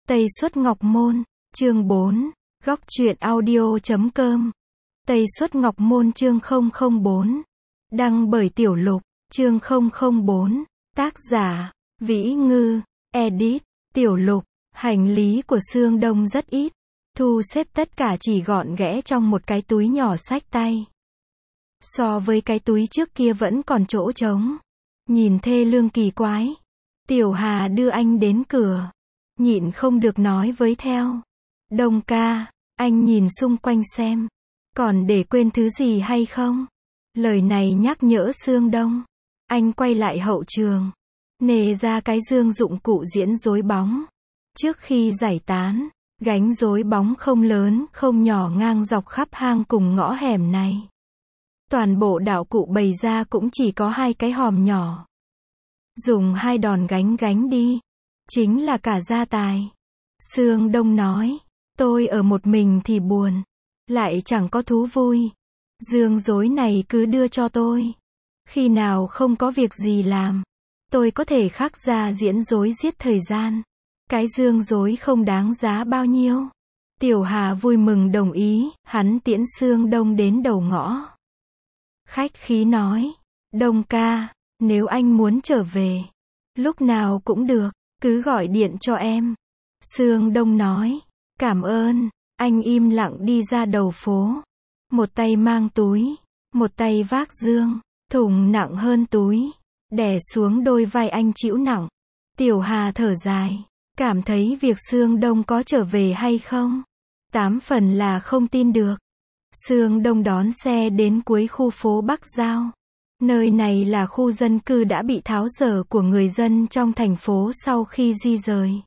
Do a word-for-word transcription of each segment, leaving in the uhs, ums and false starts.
Tây Xuất Ngọc Môn, chương bốn, góc truyện audio chấm com. Tây Xuất Ngọc Môn chương không không bốn. Đăng bởi Tiểu Lục, chương không không bốn. Tác giả, Vĩ Ngư, edit, Tiểu Lục. Hành lý của Sương Đông rất ít. Thu xếp tất cả chỉ gọn ghẽ trong một cái túi nhỏ xách tay. So với cái túi trước kia vẫn còn chỗ trống. Nhìn thê lương kỳ quái. Tiểu Hà đưa anh đến cửa. Nhịn không được nói với theo. Đông ca, anh nhìn xung quanh xem. Còn để quên thứ gì hay không? Lời này nhắc nhở Sương Đông. Anh quay lại hậu trường. Nề ra cái dương dụng cụ diễn rối bóng. Trước khi giải tán, gánh rối bóng không lớn, không nhỏ ngang dọc khắp hang cùng ngõ hẻm này. Toàn bộ đạo cụ bày ra cũng chỉ có hai cái hòm nhỏ. Dùng hai đòn gánh gánh đi. Chính là cả gia tài. Sương Đông nói, tôi ở một mình thì buồn. Lại chẳng có thú vui. Dương rối này cứ đưa cho tôi. Khi nào không có việc gì làm, tôi có thể khắc ra diễn rối giết thời gian. Cái dương rối không đáng giá bao nhiêu. Tiểu Hà vui mừng đồng ý, hắn tiễn Sương Đông đến đầu ngõ. Khách khí nói, Đông ca, nếu anh muốn trở về, lúc nào cũng được, cứ gọi điện cho em. Sương Đông nói, cảm ơn, anh im lặng đi ra đầu phố. Một tay mang túi, một tay vác dương, thùng nặng hơn túi, đè xuống đôi vai anh chịu nặng. Tiểu Hà thở dài, cảm thấy việc Sương Đông có trở về hay không? Tám phần là không tin được. Sương Đông đón xe đến cuối khu phố Bắc Giao. Nơi này là khu dân cư đã bị tháo dỡ của người dân trong thành phố sau khi di rời.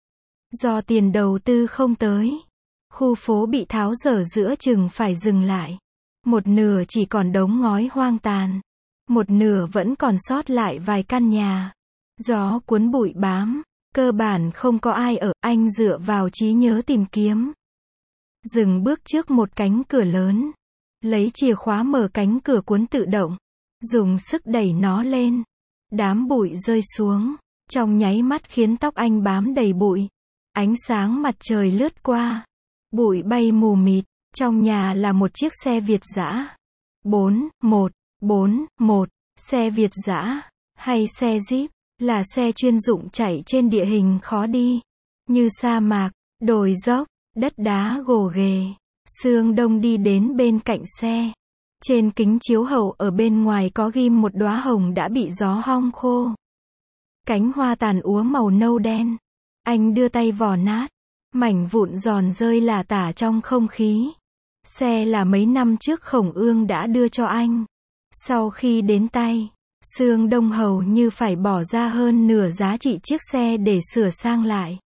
Do tiền đầu tư không tới, khu phố bị tháo dỡ giữa chừng phải dừng lại. Một nửa chỉ còn đống ngói hoang tàn. Một nửa vẫn còn sót lại vài căn nhà. Gió cuốn bụi bám, cơ bản không có ai ở, anh dựa vào trí nhớ tìm kiếm. Dừng bước trước một cánh cửa lớn. Lấy chìa khóa mở cánh cửa cuốn tự động. Dùng sức đẩy nó lên. Đám bụi rơi xuống. Trong nháy mắt khiến tóc anh bám đầy bụi. Ánh sáng mặt trời lướt qua. Bụi bay mù mịt. Trong nhà là một chiếc xe Việt dã. bốn một bốn một. Xe Việt dã, hay xe Jeep, là xe chuyên dụng chạy trên địa hình khó đi. Như sa mạc, đồi dốc, đất đá gồ ghề. Sương Đông đi đến bên cạnh xe. Trên kính chiếu hậu ở bên ngoài có ghim một đóa hồng đã bị gió hong khô. Cánh hoa tàn úa màu nâu đen. Anh đưa tay vò nát. Mảnh vụn giòn rơi lả tả trong không khí. Xe là mấy năm trước Khổng Ương đã đưa cho anh. Sau khi đến tay, Sương Đông hầu như phải bỏ ra hơn nửa giá trị chiếc xe để sửa sang lại.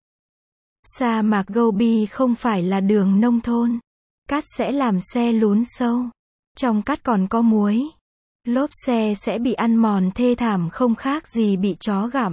Sa mạc Gobi không phải là đường nông thôn. Cát sẽ làm xe lún sâu. Trong cát còn có muối. Lốp xe sẽ bị ăn mòn thê thảm không khác gì bị chó gặm.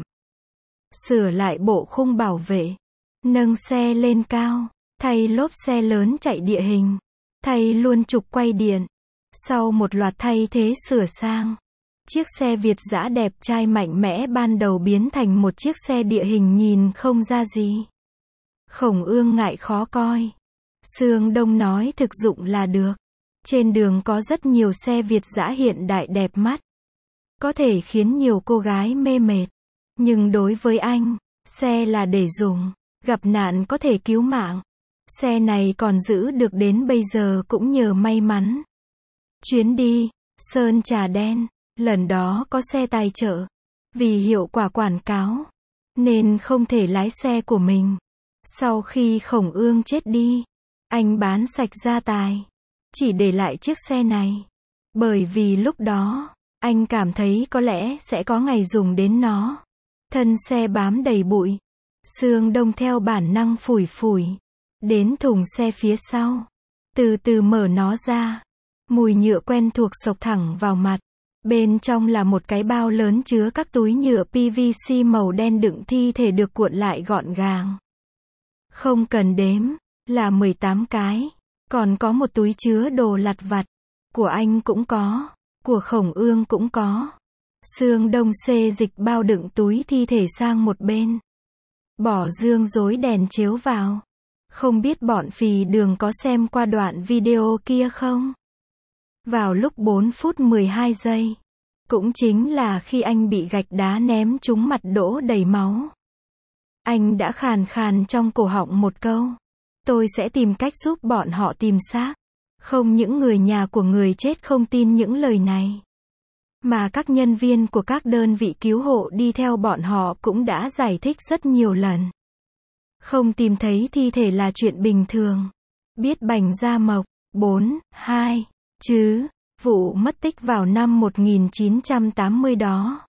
Sửa lại bộ khung bảo vệ. Nâng xe lên cao. Thay lốp xe lớn chạy địa hình. Thay luôn trục quay điện. Sau một loạt thay thế sửa sang, chiếc xe Việt dã đẹp trai mạnh mẽ ban đầu biến thành một chiếc xe địa hình nhìn không ra gì. Khổng Ương ngại khó coi. Sương Đông nói thực dụng là được. Trên đường có rất nhiều xe Việt dã hiện đại đẹp mắt. Có thể khiến nhiều cô gái mê mệt. Nhưng đối với anh, xe là để dùng. Gặp nạn có thể cứu mạng. Xe này còn giữ được đến bây giờ cũng nhờ may mắn. Chuyến đi, Sơn Trà Đen, lần đó có xe tài trợ. Vì hiệu quả quảng cáo, nên không thể lái xe của mình. Sau khi Khổng Ương chết đi, anh bán sạch gia tài. Chỉ để lại chiếc xe này. Bởi vì lúc đó, anh cảm thấy có lẽ sẽ có ngày dùng đến nó. Thân xe bám đầy bụi. Sương Đông theo bản năng phủi phủi. Đến thùng xe phía sau. Từ từ mở nó ra. Mùi nhựa quen thuộc xộc thẳng vào mặt. Bên trong là một cái bao lớn chứa các túi nhựa pê vê xê màu đen đựng thi thể được cuộn lại gọn gàng. Không cần đếm, là mười tám cái. Còn có một túi chứa đồ lặt vặt. Của anh cũng có. Của Khổng Ương cũng có. Sương Đông xê dịch bao đựng túi thi thể sang một bên. bỏ dương rối đèn chiếu vào. Không biết bọn phì đường có xem qua đoạn video kia không? Vào lúc bốn phút mười hai giây. Cũng chính là khi anh bị gạch đá ném trúng mặt đổ đầy máu. Anh đã khàn khàn trong cổ họng một câu. Tôi sẽ tìm cách giúp bọn họ tìm xác. Không những người nhà của người chết không tin những lời này. Mà các nhân viên của các đơn vị cứu hộ đi theo bọn họ cũng đã giải thích rất nhiều lần. Không tìm thấy thi thể là chuyện bình thường. Biết Bành Gia Mộc, bốn, hai, chứ, vụ mất tích vào năm một nghìn chín trăm tám mươi đó.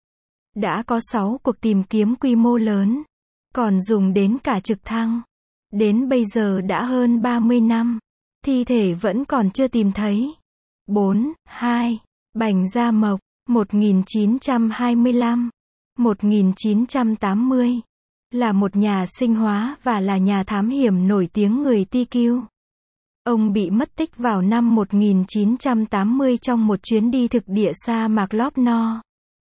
Đã có sáu cuộc tìm kiếm quy mô lớn. Còn dùng đến cả trực thăng. Đến bây giờ đã hơn ba mươi năm. Thi thể vẫn còn chưa tìm thấy. bốn, hai, Bành Gia Mộc, một nghìn chín trăm hai mươi lăm, một nghìn chín trăm tám mươi. Là một nhà sinh hóa và là nhà thám hiểm nổi tiếng người Ti Kiu. Ông bị mất tích vào năm một nghìn chín trăm tám mươi trong một chuyến đi thực địa sa mạc Lop No.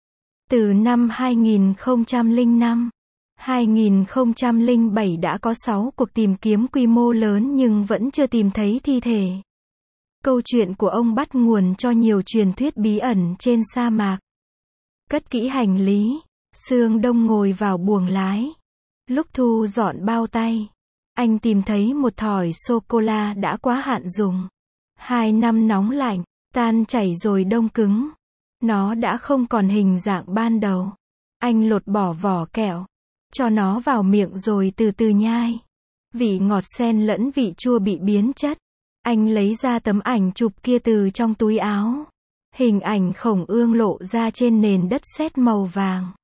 Từ năm hai nghìn không trăm lẻ năm, hai nghìn không trăm lẻ bảy đã có sáu cuộc tìm kiếm quy mô lớn nhưng vẫn chưa tìm thấy thi thể. Câu chuyện của ông bắt nguồn cho nhiều truyền thuyết bí ẩn trên sa mạc. Cất kỹ hành lý, Sương Đông ngồi vào buồng lái. Lúc thu dọn bao tay, anh tìm thấy một thỏi sô-cô-la đã quá hạn dùng. Hai năm nóng lạnh, tan chảy rồi đông cứng. Nó đã không còn hình dạng ban đầu. Anh lột bỏ vỏ kẹo, cho nó vào miệng rồi từ từ nhai. Vị ngọt xen lẫn vị chua bị biến chất. Anh lấy ra tấm ảnh chụp kia từ trong túi áo. Hình ảnh khổng ương lộ ra trên nền đất sét màu vàng.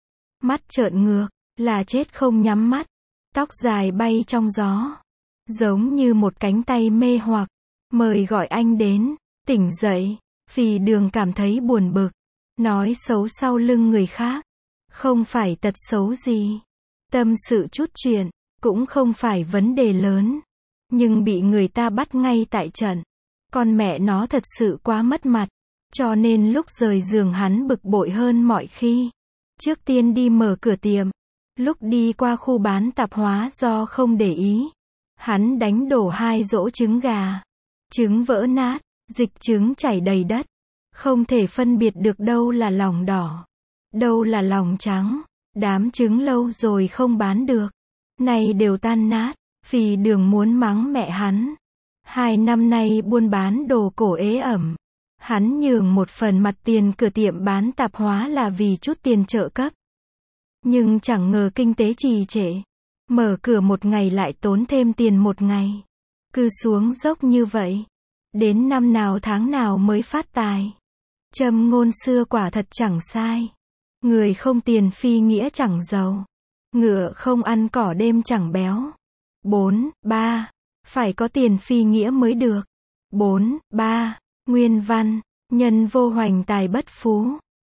Mắt trợn ngược, là chết không nhắm mắt. Tóc dài bay trong gió. Giống như một cánh tay mê hoặc. Mời gọi anh đến. Tỉnh dậy. Phì Đường cảm thấy buồn bực. Nói xấu sau lưng người khác. Không phải tật xấu gì. Tâm sự chút chuyện. Cũng không phải vấn đề lớn. Nhưng bị người ta bắt ngay tại trận. Con mẹ nó thật sự quá mất mặt. Cho nên lúc rời giường hắn bực bội hơn mọi khi. Trước tiên đi mở cửa tiệm. Lúc đi qua khu bán tạp hóa do không để ý. Hắn đánh đổ hai rỗ trứng gà. Trứng vỡ nát, dịch trứng chảy đầy đất. Không thể phân biệt được đâu là lòng đỏ. Đâu là lòng trắng. Đám trứng lâu rồi không bán được. Này đều tan nát. Phì Đường muốn mắng mẹ hắn. Hai năm nay buôn bán đồ cổ ế ẩm. Hắn nhường một phần mặt tiền cửa tiệm bán tạp hóa là vì chút tiền trợ cấp. Nhưng chẳng ngờ kinh tế trì trệ. Mở cửa một ngày lại tốn thêm tiền một ngày. Cứ xuống dốc như vậy. Đến năm nào tháng nào mới phát tài. Châm ngôn xưa quả thật chẳng sai. Người không tiền phi nghĩa chẳng giàu. Ngựa không ăn cỏ đêm chẳng béo. bốn, ba. Phải có tiền phi nghĩa mới được. bốn, ba. Nguyên văn. Nhân vô hoành tài bất phú.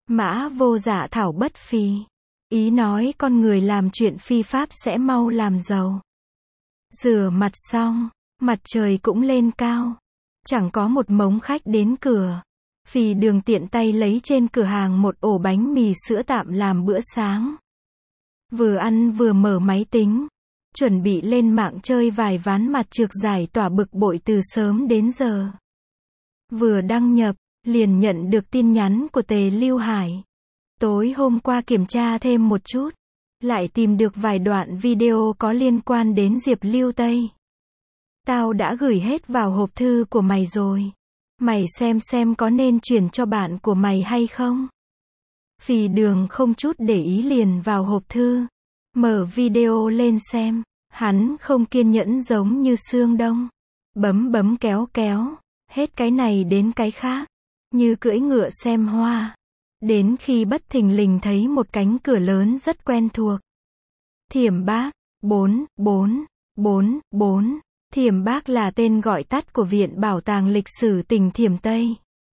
Mã vô dạ thảo bất phi. Ý nói con người làm chuyện phi pháp sẽ mau làm giàu. Rửa mặt xong, mặt trời cũng lên cao. Chẳng có một mống khách đến cửa. Phì Đường tiện tay lấy trên cửa hàng một ổ bánh mì sữa tạm làm bữa sáng. Vừa ăn vừa mở máy tính. Chuẩn bị lên mạng chơi vài ván mặt trược giải tỏa bực bội từ sớm đến giờ. Vừa đăng nhập, liền nhận được tin nhắn của Tề Lưu Hải. Tối hôm qua kiểm tra thêm một chút. Lại tìm được vài đoạn video có liên quan đến Diệp Lưu Tây. Tao đã gửi hết vào hộp thư của mày rồi. Mày xem xem có nên chuyển cho bạn của mày hay không? Phì Đường không chút để ý liền vào hộp thư. Mở video lên xem. Hắn không kiên nhẫn giống như Sương Đông. Bấm bấm kéo kéo. Hết cái này đến cái khác. Như cưỡi ngựa xem hoa. Đến khi bất thình lình thấy một cánh cửa lớn rất quen thuộc. Thiểm Bác, bốn, bốn, bốn, bốn. Thiểm Bác là tên gọi tắt của Viện Bảo tàng Lịch sử tỉnh Thiểm Tây.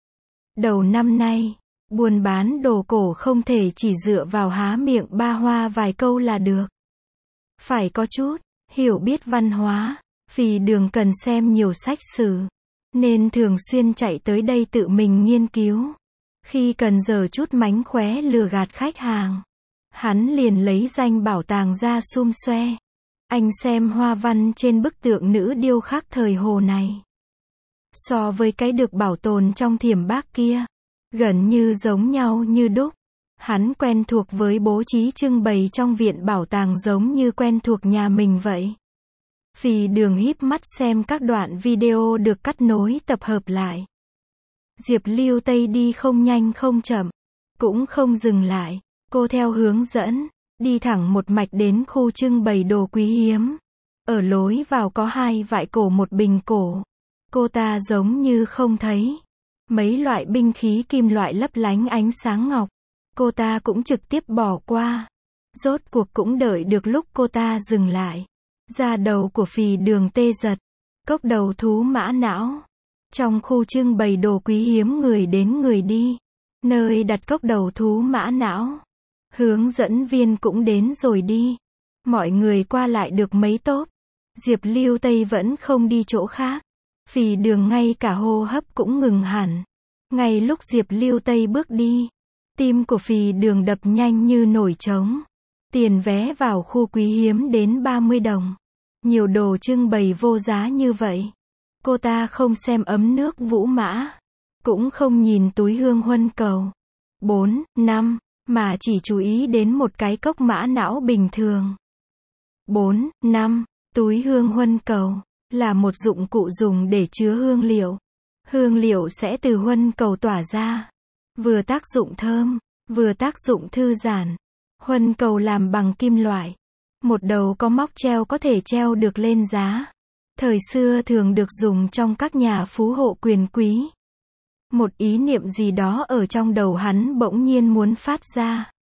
Đầu năm nay, buôn bán đồ cổ không thể chỉ dựa vào há miệng ba hoa vài câu là được. Phải có chút hiểu biết văn hóa. Phì Đường cần xem nhiều sách sử, nên thường xuyên chạy tới đây tự mình nghiên cứu. Khi cần giờ chút mánh khóe lừa gạt khách hàng, Hắn liền lấy danh bảo tàng ra xum xoe. Anh xem hoa văn trên bức tượng nữ điêu khắc thời Hồ này. So với cái được bảo tồn trong Thiểm Bác kia, gần như giống nhau như đúc. Hắn quen thuộc với bố trí trưng bày trong viện bảo tàng giống như quen thuộc nhà mình vậy. Phì Đường híp mắt xem các đoạn video được cắt nối tập hợp lại. Diệp Lưu Tây đi không nhanh không chậm, cũng không dừng lại. Cô theo hướng dẫn, đi thẳng một mạch đến khu trưng bày đồ quý hiếm. Ở lối vào có hai vại cổ một bình cổ. Cô ta giống như không thấy. Mấy loại binh khí kim loại lấp lánh ánh sáng ngọc. Cô ta cũng trực tiếp bỏ qua. Rốt cuộc cũng đợi được lúc cô ta dừng lại. Da đầu của Phì Đường tê giật. Cốc đầu thú mã não. Trong khu trưng bày đồ quý hiếm người đến người đi. Nơi đặt cốc đầu thú mã não. Hướng dẫn viên cũng đến rồi đi. Mọi người qua lại được mấy tốp. Diệp Lưu Tây vẫn không đi chỗ khác. Phì Đường ngay cả hô hấp cũng ngừng hẳn. Ngay lúc Diệp Lưu Tây bước đi, tim của Phì Đường đập nhanh như nổi trống. Tiền vé vào khu quý hiếm đến ba mươi đồng. Nhiều đồ trưng bày vô giá như vậy. Cô ta không xem ấm nước Vũ Mã. Cũng không nhìn túi hương huân cầu. bốn, năm, mà chỉ chú ý đến một cái cốc mã não bình thường. bốn, năm, túi hương huân cầu là một dụng cụ dùng để chứa hương liệu. Hương liệu sẽ từ huân cầu tỏa ra. Vừa tác dụng thơm, vừa tác dụng thư giãn. Huân cầu làm bằng kim loại. Một đầu có móc treo có thể treo được lên giá. Thời xưa thường được dùng trong các nhà phú hộ quyền quý. Một ý niệm gì đó ở trong đầu hắn bỗng nhiên muốn phát ra.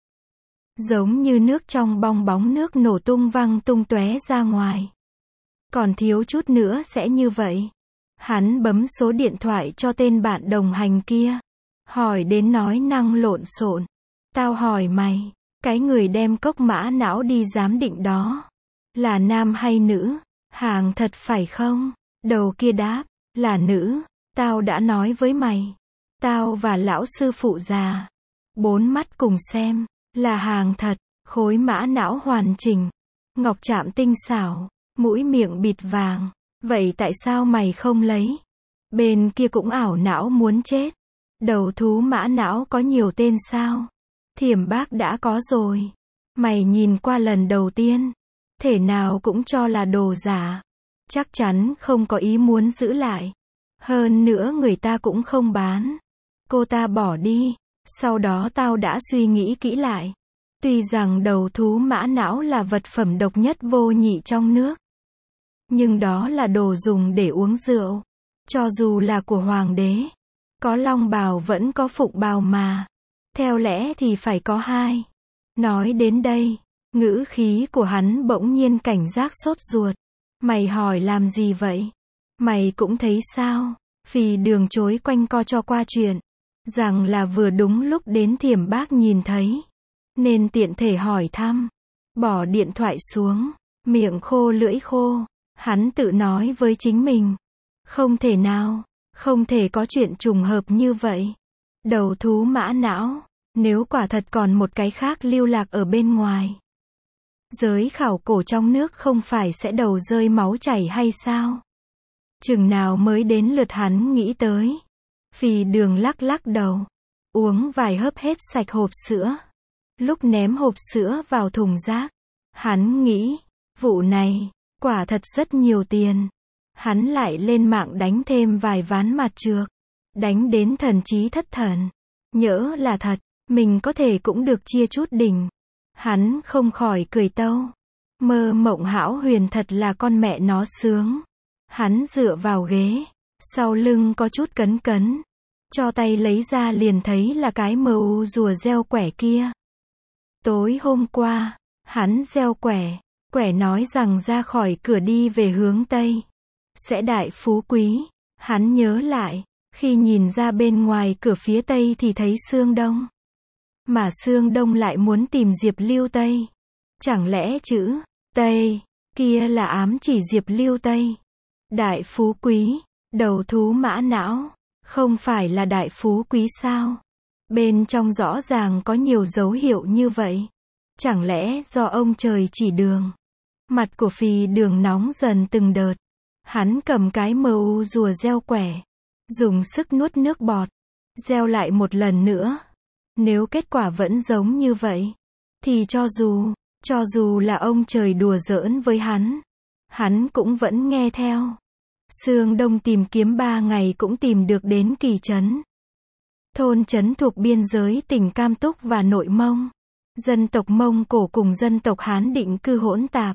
Giống như nước trong bong bóng nước nổ tung văng tung tóe ra ngoài. Còn thiếu chút nữa sẽ như vậy. Hắn bấm số điện thoại cho tên bạn đồng hành kia. Hỏi đến nói năng lộn xộn. Tao hỏi mày, cái người đem cốc mã não đi giám định đó, là nam hay nữ? Hàng thật phải không? Đầu kia đáp, là nữ. Tao đã nói với mày. Tao và lão sư phụ già. Bốn mắt cùng xem, là hàng thật. Khối mã não hoàn chỉnh. Ngọc chạm tinh xảo. Mũi miệng bịt vàng. Vậy tại sao mày không lấy? Bên kia cũng ảo não muốn chết. Đầu thú mã não có nhiều tên sao? Thiểm Bác đã có rồi. Mày nhìn qua lần đầu tiên, thể nào cũng cho là đồ giả. Chắc chắn không có ý muốn giữ lại. Hơn nữa người ta cũng không bán. Cô ta bỏ đi. Sau đó tao đã suy nghĩ kỹ lại. Tuy rằng đầu thú mã não là vật phẩm độc nhất vô nhị trong nước. Nhưng đó là đồ dùng để uống rượu. Cho dù là của hoàng đế. Có long bào vẫn có phụng bào mà. Theo lẽ thì phải có hai. Nói đến đây, ngữ khí của hắn bỗng nhiên cảnh giác sốt ruột. Mày hỏi làm gì vậy? Mày cũng thấy sao? Phì Đường chối quanh co cho qua chuyện. Rằng là vừa đúng lúc đến Thiểm Bác nhìn thấy. Nên tiện thể hỏi thăm. Bỏ điện thoại xuống. Miệng khô lưỡi khô. Hắn tự nói với chính mình. Không thể nào. Không thể có chuyện trùng hợp như vậy. Đầu thú mã não. Nếu quả thật còn một cái khác lưu lạc ở bên ngoài. Giới khảo cổ trong nước không phải sẽ đầu rơi máu chảy hay sao? Chừng nào mới đến lượt hắn nghĩ tới. Phì Đường lắc lắc đầu. Uống vài hớp hết sạch hộp sữa. Lúc ném hộp sữa vào thùng rác. Hắn nghĩ, vụ này, quả thật rất nhiều tiền. Hắn lại lên mạng đánh thêm vài ván mặt trược. Đánh đến thần trí thất thần. Nhỡ là thật, mình có thể cũng được chia chút đỉnh. Hắn không khỏi cười tâu. Mơ mộng hão huyền thật là con mẹ nó sướng. Hắn dựa vào ghế. Sau lưng có chút cấn cấn. Cho tay lấy ra liền thấy là cái mờ u rùa gieo quẻ kia. Tối hôm qua, hắn gieo quẻ. Quẻ nói rằng ra khỏi cửa đi về hướng Tây. Sẽ đại phú quý. Hắn nhớ lại. Khi nhìn ra bên ngoài cửa phía Tây thì thấy Sương Đông. Mà Sương Đông lại muốn tìm Diệp Lưu Tây. Chẳng lẽ chữ Tây kia là ám chỉ Diệp Lưu Tây? Đại phú quý, đầu thú mã não, không phải là đại phú quý sao? Bên trong rõ ràng có nhiều dấu hiệu như vậy. Chẳng lẽ do ông trời chỉ đường? Mặt của Phì Đường nóng dần từng đợt. Hắn cầm cái mâu rùa gieo quẻ. Dùng sức nuốt nước bọt. Gieo lại một lần nữa. Nếu kết quả vẫn giống như vậy, thì cho dù, cho dù là ông trời đùa giỡn với hắn, hắn cũng vẫn nghe theo. Sương Đông tìm kiếm ba ngày cũng tìm được đến Kỳ Trấn. Thôn trấn thuộc biên giới tỉnh Cam Túc và Nội Mông. Dân tộc Mông Cổ cùng dân tộc Hán định cư hỗn tạp.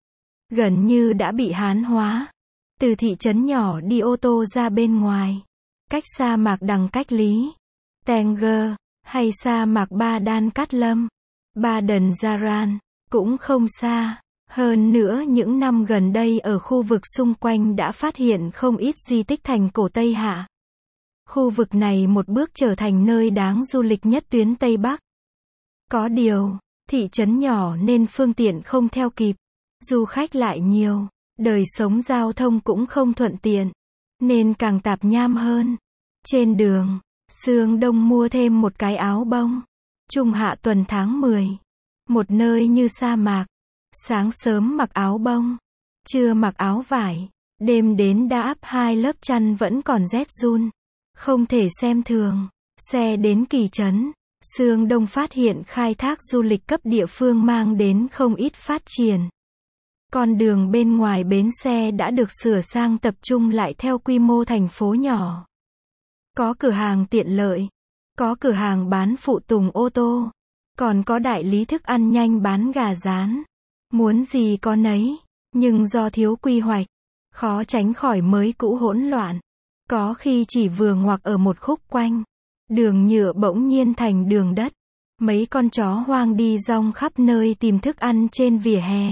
Gần như đã bị Hán hóa. Từ thị trấn nhỏ đi ô tô ra bên ngoài. Cách sa mạc Đằng Cách Lý, Tenger, hay sa mạc Ba Đan Cát Lâm, Ba Đần Gia Ran, cũng không xa. Hơn nữa những năm gần đây ở khu vực xung quanh đã phát hiện không ít di tích thành cổ Tây Hạ. Khu vực này một bước trở thành nơi đáng du lịch nhất tuyến Tây Bắc. Có điều, thị trấn nhỏ nên phương tiện không theo kịp. Du khách lại nhiều, đời sống giao thông cũng không thuận tiện, nên càng tạp nham hơn. Trên đường, Sương Đông mua thêm một cái áo bông. Trung hạ tuần tháng mười. Một nơi như sa mạc. Sáng sớm mặc áo bông, trưa mặc áo vải, đêm đến đã áp hai lớp chăn vẫn còn rét run. Không thể xem thường. Xe đến Kỳ Trấn, Sương Đông phát hiện khai thác du lịch cấp địa phương mang đến không ít phát triển. Con đường bên ngoài bến xe đã được sửa sang tập trung lại theo quy mô thành phố nhỏ. Có cửa hàng tiện lợi, có cửa hàng bán phụ tùng ô tô, còn có đại lý thức ăn nhanh bán gà rán. Muốn gì có nấy, nhưng do thiếu quy hoạch, khó tránh khỏi mới cũ hỗn loạn. Có khi chỉ vừa ngoặc ở một khúc quanh, đường nhựa bỗng nhiên thành đường đất. Mấy con chó hoang đi rong khắp nơi tìm thức ăn trên vỉa hè.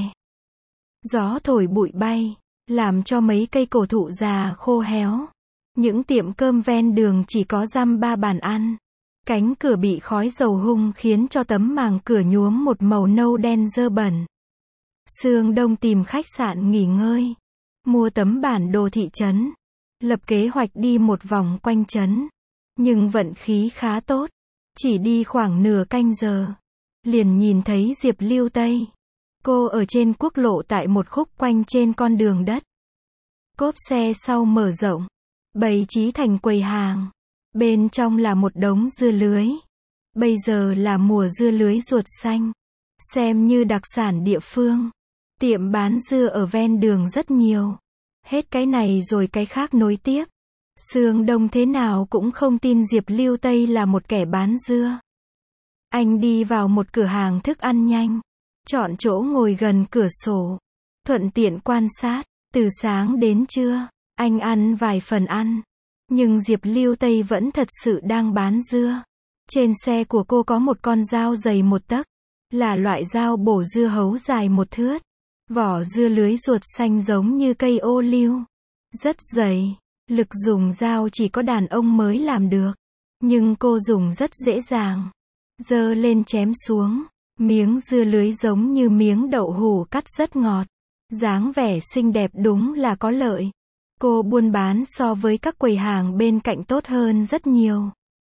Gió thổi bụi bay, làm cho mấy cây cổ thụ già khô héo. Những tiệm cơm ven đường chỉ có dăm ba bàn ăn. Cánh cửa bị khói dầu hung khiến cho tấm màng cửa nhuốm một màu nâu đen dơ bẩn. Sương Đông tìm khách sạn nghỉ ngơi, mua tấm bản đồ thị trấn, lập kế hoạch đi một vòng quanh trấn. Nhưng vận khí khá tốt, chỉ đi khoảng nửa canh giờ, liền nhìn thấy Diệp Lưu Tây. Cô ở trên quốc lộ tại một khúc quanh trên con đường đất. Cốp xe sau mở rộng, bày trí thành quầy hàng. Bên trong là một đống dưa lưới. Bây giờ là mùa dưa lưới ruột xanh, xem như đặc sản địa phương. Tiệm bán dưa ở ven đường rất nhiều. Hết cái này rồi cái khác nối tiếp. Sương Đông thế nào cũng không tin Diệp Lưu Tây là một kẻ bán dưa. Anh đi vào một cửa hàng thức ăn nhanh, chọn chỗ ngồi gần cửa sổ, thuận tiện quan sát. Từ sáng đến trưa, anh ăn vài phần ăn. Nhưng Diệp Lưu Tây vẫn thật sự đang bán dưa. Trên xe của cô có một con dao dày một tấc, là loại dao bổ dưa hấu dài một thước. Vỏ dưa lưới ruột xanh giống như cây ô liu, rất dày. Lực dùng dao chỉ có đàn ông mới làm được, nhưng cô dùng rất dễ dàng. Giơ lên chém xuống, miếng dưa lưới giống như miếng đậu hũ cắt rất ngọt. Dáng vẻ xinh đẹp đúng là có lợi. Cô buôn bán so với các quầy hàng bên cạnh tốt hơn rất nhiều.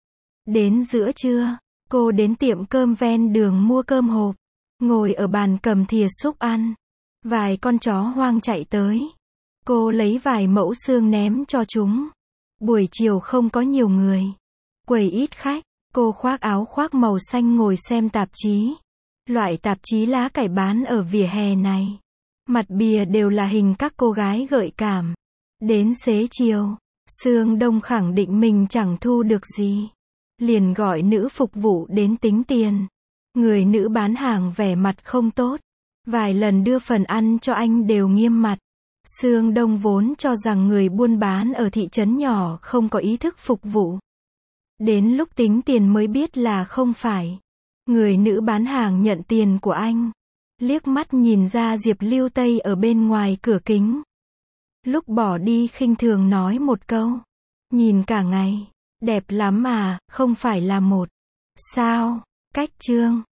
Đến giữa trưa, cô đến tiệm cơm ven đường mua cơm hộp, ngồi ở bàn cầm thìa xúc ăn. Vài con chó hoang chạy tới. Cô lấy vài mẫu xương ném cho chúng. Buổi chiều không có nhiều người, quầy ít khách. Cô khoác áo khoác màu xanh ngồi xem tạp chí. Loại tạp chí lá cải bán ở vỉa hè này, mặt bìa đều là hình các cô gái gợi cảm. Đến xế chiều, Sương Đông khẳng định mình chẳng thu được gì, liền gọi nữ phục vụ đến tính tiền. Người nữ bán hàng vẻ mặt không tốt, vài lần đưa phần ăn cho anh đều nghiêm mặt. Sương Đông vốn cho rằng người buôn bán ở thị trấn nhỏ không có ý thức phục vụ. Đến lúc tính tiền mới biết là không phải. Người nữ bán hàng nhận tiền của anh, liếc mắt nhìn ra Diệp Lưu Tây ở bên ngoài cửa kính. Lúc bỏ đi khinh thường nói một câu, nhìn cả ngày, đẹp lắm à, không phải là một. Sao, cách trương.